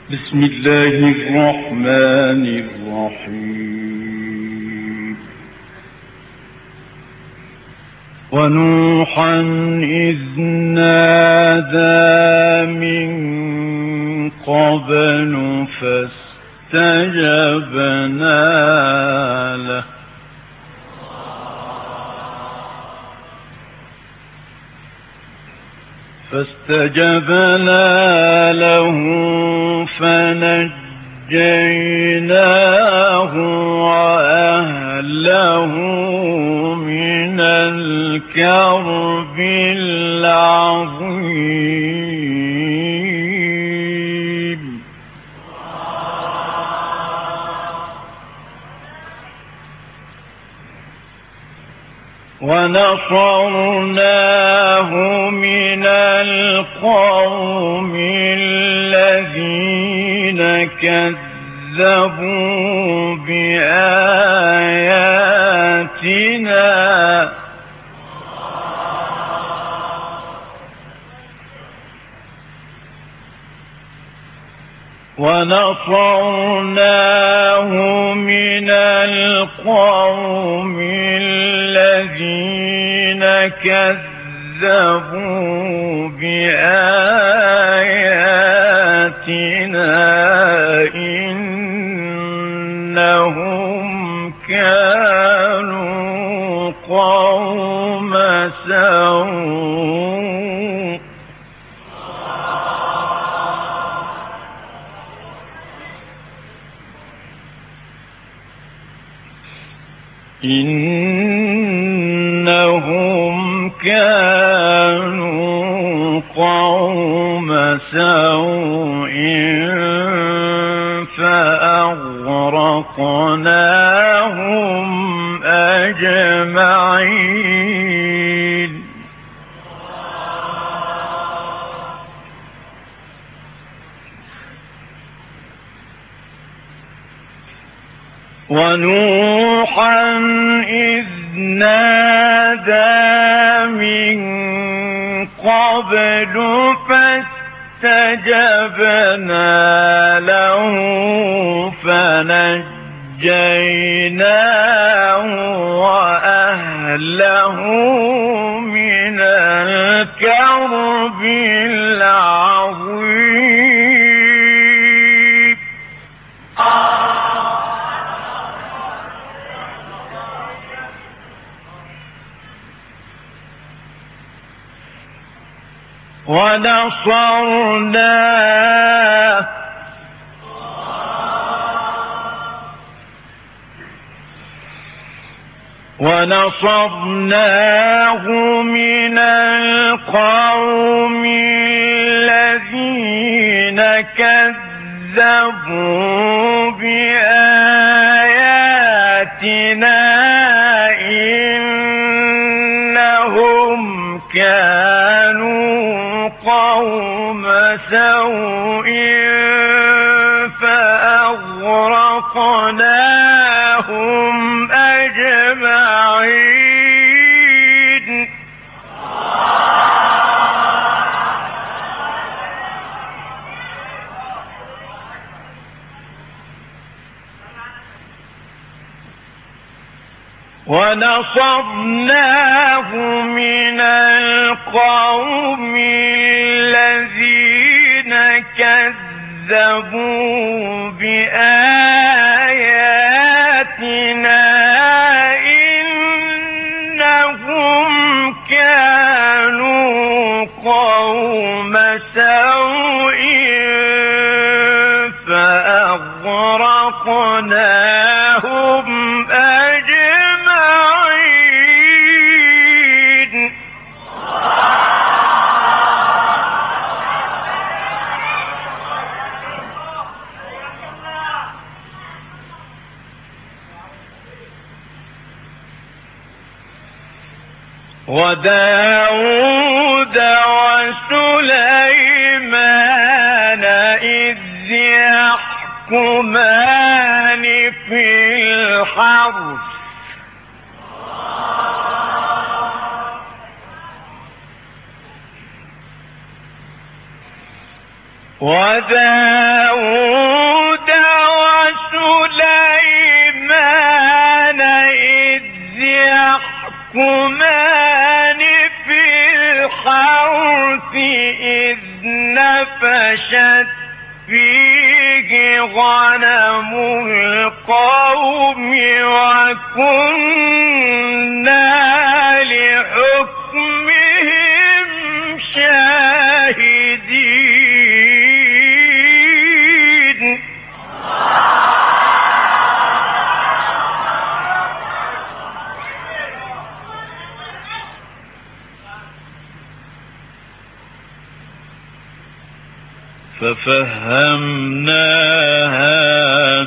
بسم الله الرحمن الرحيم. ونوحا إذ نادى من قبل فاستجبنا له فنجيناه وأهله من الكرب العظيم. ونصرناه من القوم الذين كذبوا بآياتنا من القوم الذين كذبوا بآياتنا إنهم كانوا قوم سوء. إنهم كانوا قوم سوء فأغرقناهم أجمعين. ونوحا إذ نادى من قبل فاستجبنا له فنجيناه وأهله من الكرب العظيم. ونصرناه من القوم الذين كذبوا بآياتنا إنهم كانوا قوم سوء فأغرقناهم أجمعين. ونصرناه من القوم الذين كذبوا بآياتنا إنهم كانوا قوم سوء فأغرقناهم أجمعين. وداود وسليمان إذ يحكمان في الحرث وداود وسليمان إذ يحكمان في الحرث إذ نفشت فيه غنم القوم وكنا لحكمهم شاهدين. ففهمناها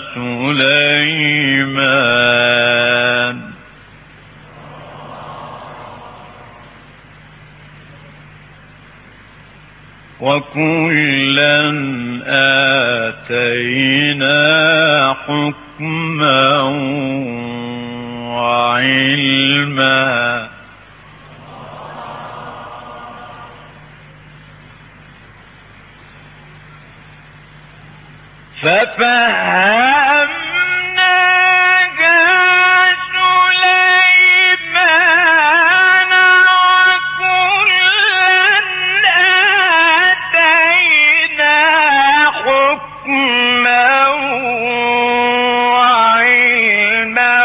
سليمان وكلا آتينا حكما وعلما ففهمناها سليمان وكلا آتينا حكما وعلما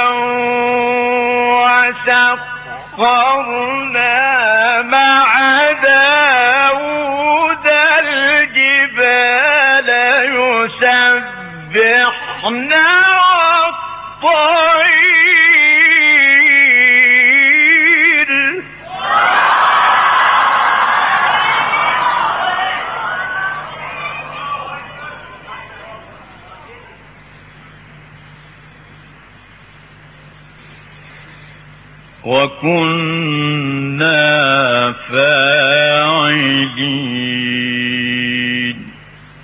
وسخرنا مع داود الجبال يسبحن والطير وكنا فاعلين.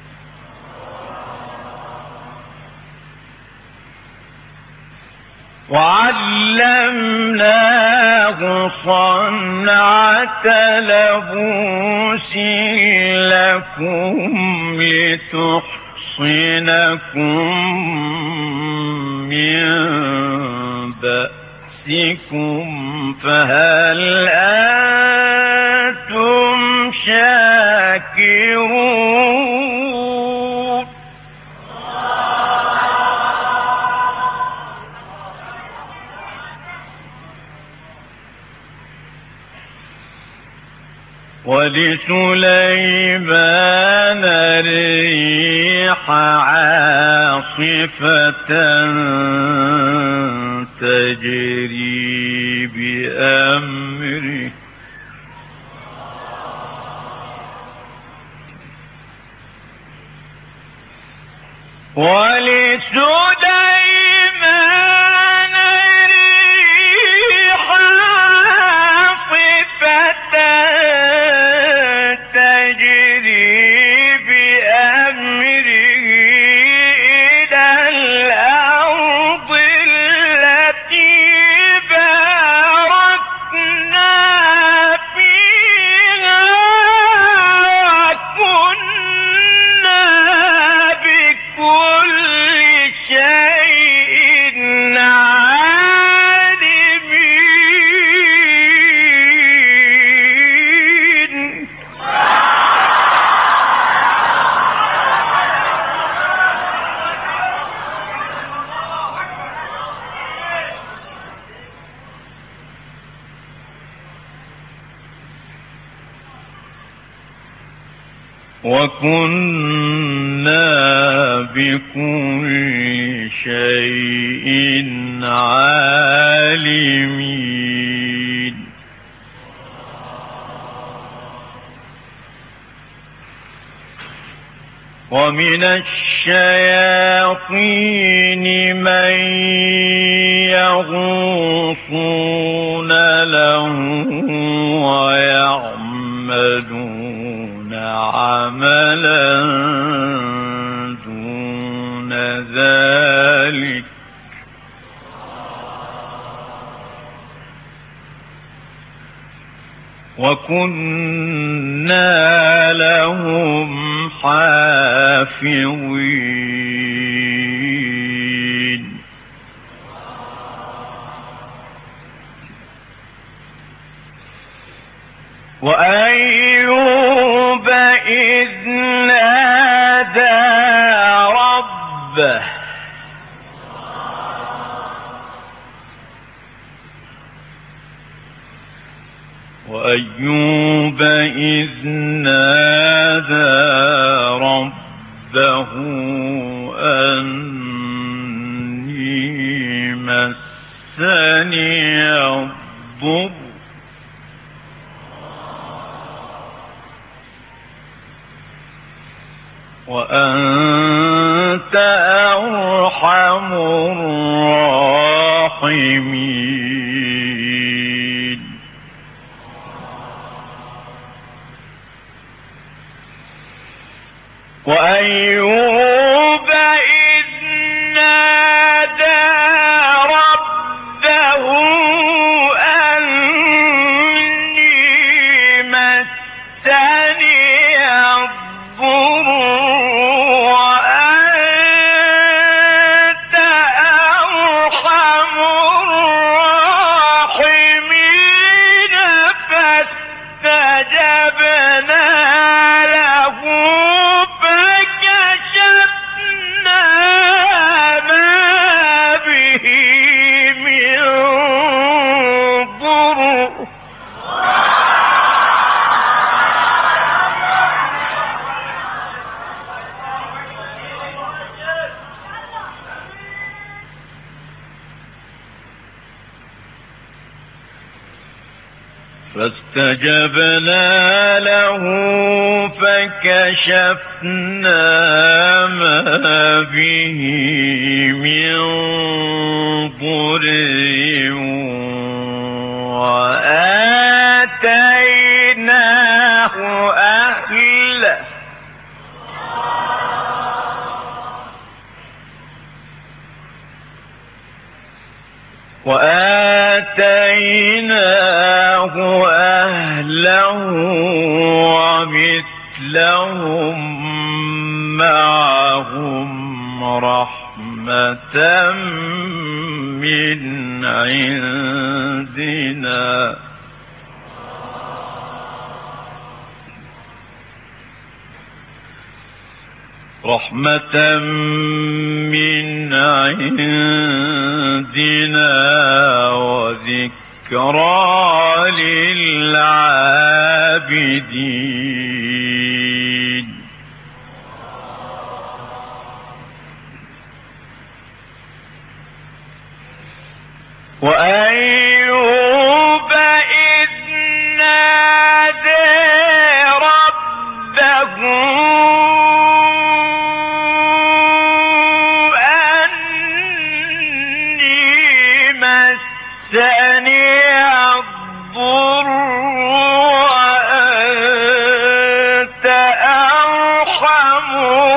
وعلمناه صنعة لبوس لكم لتحصنكم من بأسكم فهل أنتم شاكرون؟ ولسليمان الريح عاصفة تجري بأمره ولسليمان الريح عاصفة تجري بأمره إلى الأرض التي باركنا فيها وكنا بكل شيء عالمين. وكنا بكل شيء عالمين. ومن الشياطين من يغوصون له ويعملون عملا دون ذلك وكنا لهم حافظين. حافظين وأيوب إذ نادى ربه وأيوب إذ نادى ربه أني مسني الضر وأنت أرحم الراحمين وأيوب إذ نادى ربه أني مسني الضر وأنت أرحم الراحمين فاستجبنا له فكشفنا ما به من ضر فاستجبنا له فكشفنا ما به من ضر وآتيناه أهله ومثلهم معهم رحمة من عندنا وذكرى للعابدين وأيوب إذ نادى ربه أني مسني الضر وأنت أرحم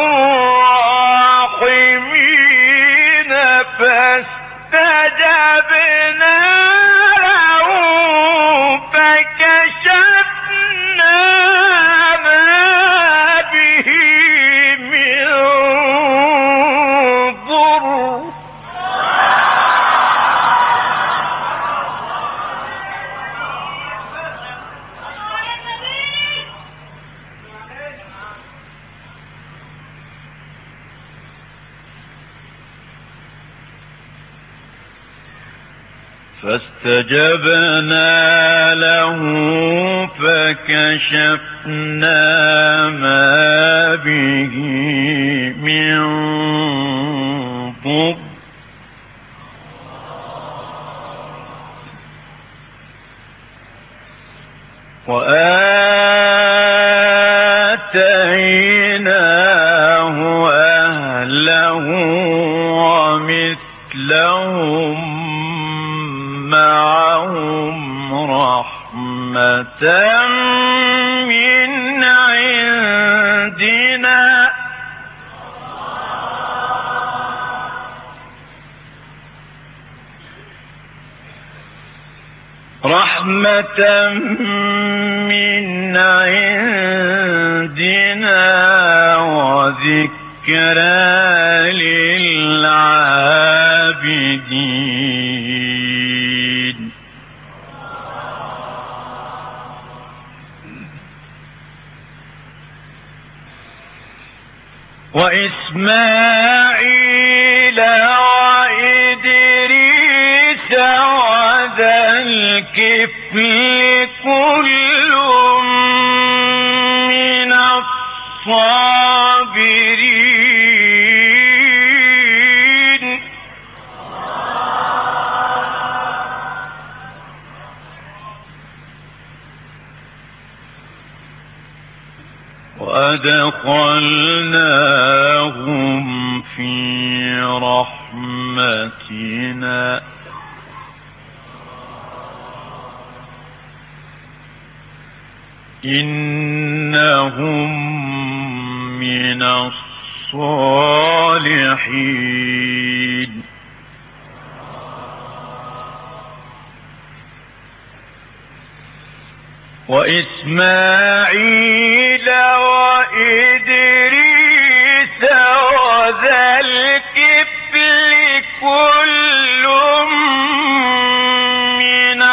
الراحمين فاستجبنا له فكشفنا ما به من ضر فاستجبنا له فكشفنا ما به من ضر وآتيناه أهله ومثلهم معهم رحمة من عندنا وذكرى وذكرى للعابدين. وإسماعيل وإدريس وذا الكفل كل من الصابرين. وأدخلناهم في رحمتنا إنهم من الصالحين. وإسماعيل وإدريس وذا الكفل كل من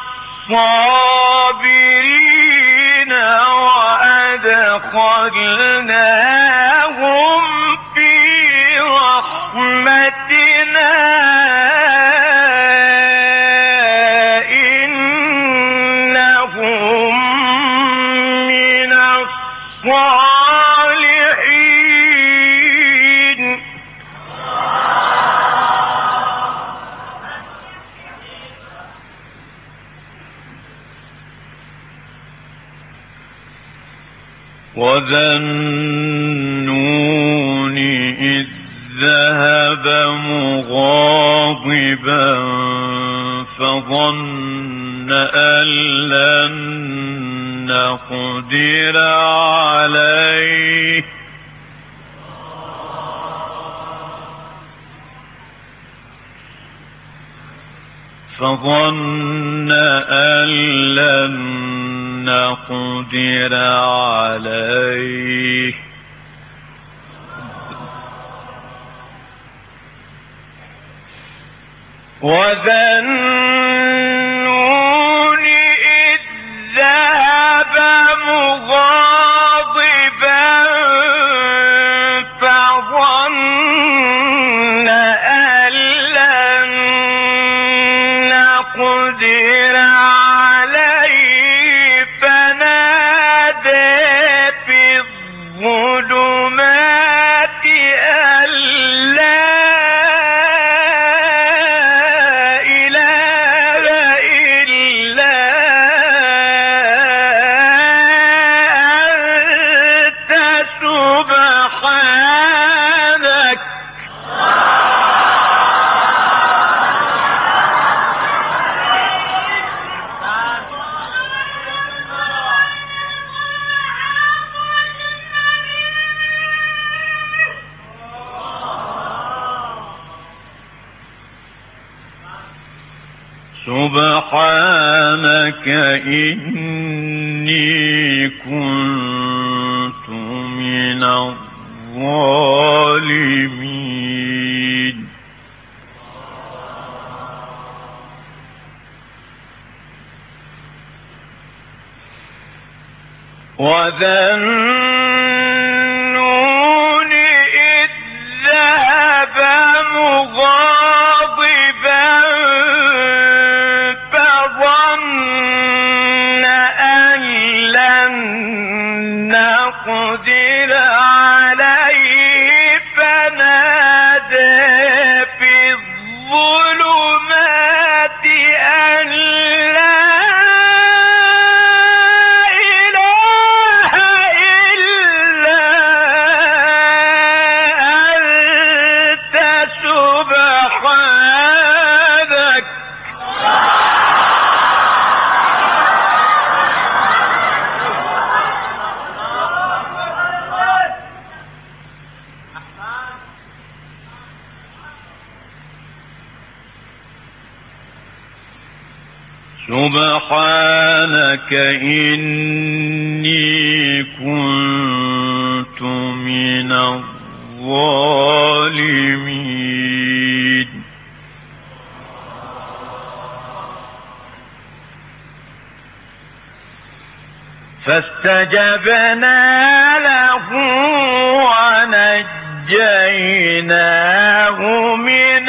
الصابرين وأدخلناهم في رحمتنا إنهم من الصالحين. وذا النون إذ ذهب مغاضبا فظن أن لن نقدر عليه وذا النون إذ ذهب مغاضبا فظن أن لن نقدر عليه فنادى في الظلمات أن لا سبحانك إني كنت من الظالمين. وذا النون إذ ذهب مغاضبا فظن أن لن نقدر عليه فنادى في الظلمات أن لا سبحانك إني كنت من الظالمين. الظالمين فاستجبنا له ونجيناه من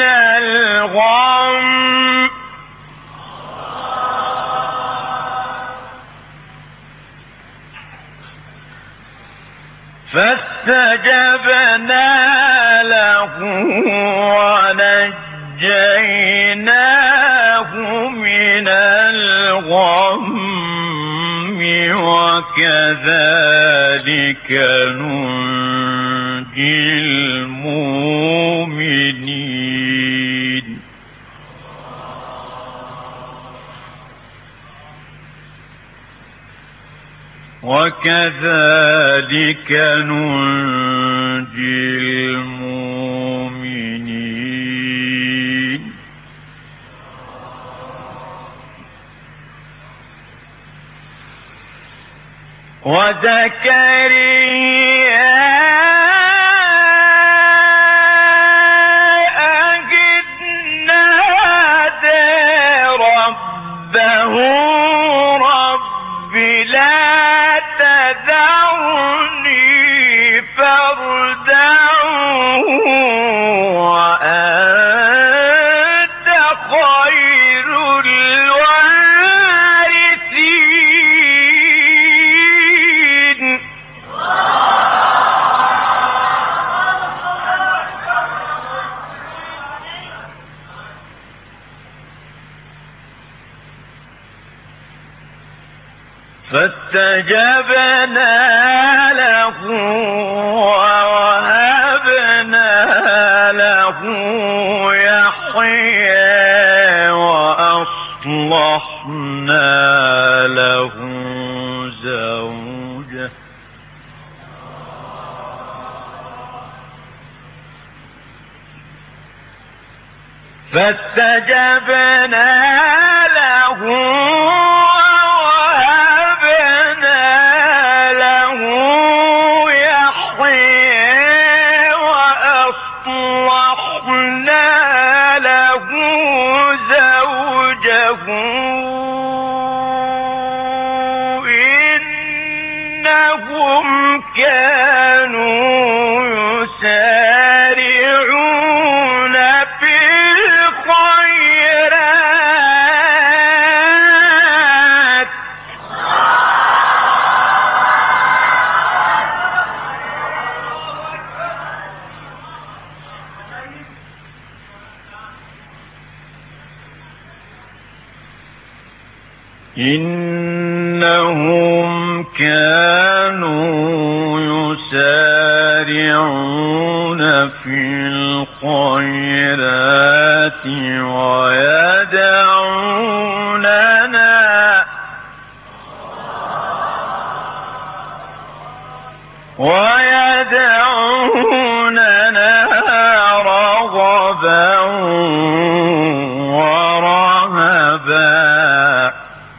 الغم فاستجبنا له ونجيناه من الغم وكذلك ننجي المؤمنين وكذلك ننجي المؤمنين وزكريا إذ نادى ربه رب لا تذرني فردا وأنت خير الوارثين فاستجبنا له ووهبنا له يحيى وأصلحنا له زوجه فاستجبنا له إنهم كانوا يسارعون في الخيرات إنهم كانوا يسارعون في الخيرات ويدعوننا رغبا ورهبا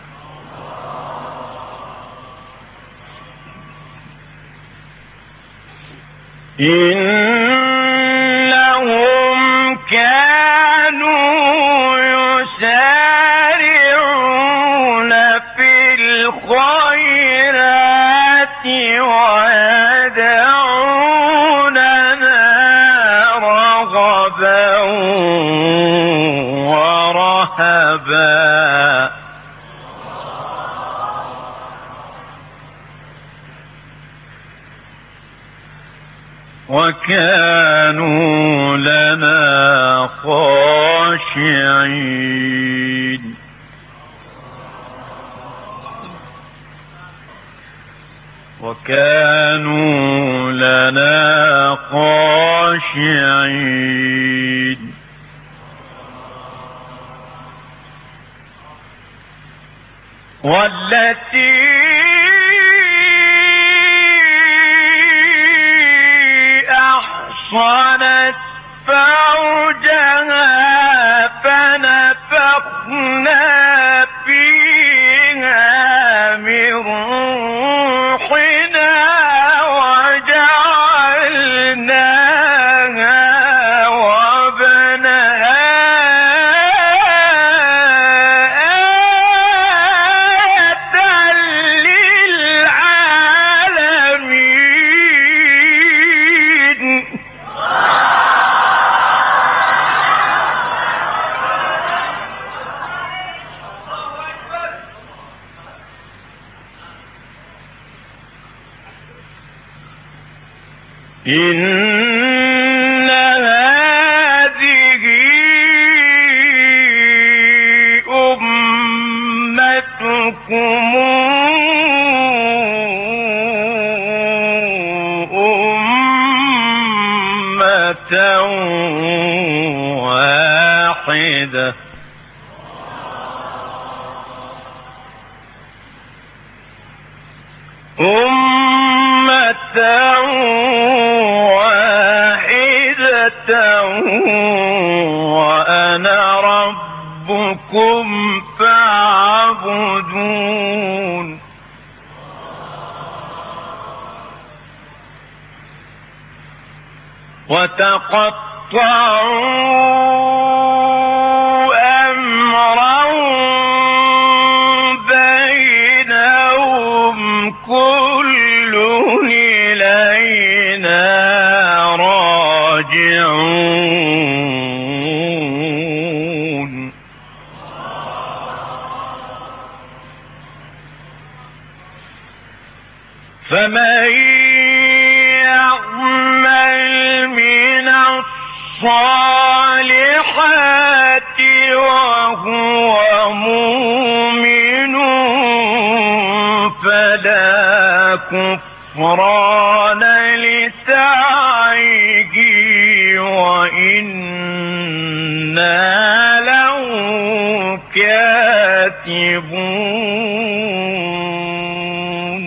إنهم كانوا يسارعون في الخيرات ويدعوننا رغبا ورهبا وكانوا لنا خاشعين وكانوا لنا خاشعين والتي أحصنت فرجها فنفخنا فيها من روحنا وجعلناها واحدة وأنا ربكم فاعبدون. وتقطعوا أمرهم بينهم كل إلينا راجعون. فمن يعمل من الصالحات وهو مؤمن فلا كفران لسعيه وإنا له كاتبون.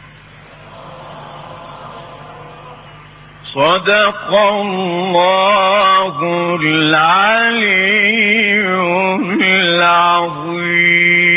صدق الله العلي العظيم.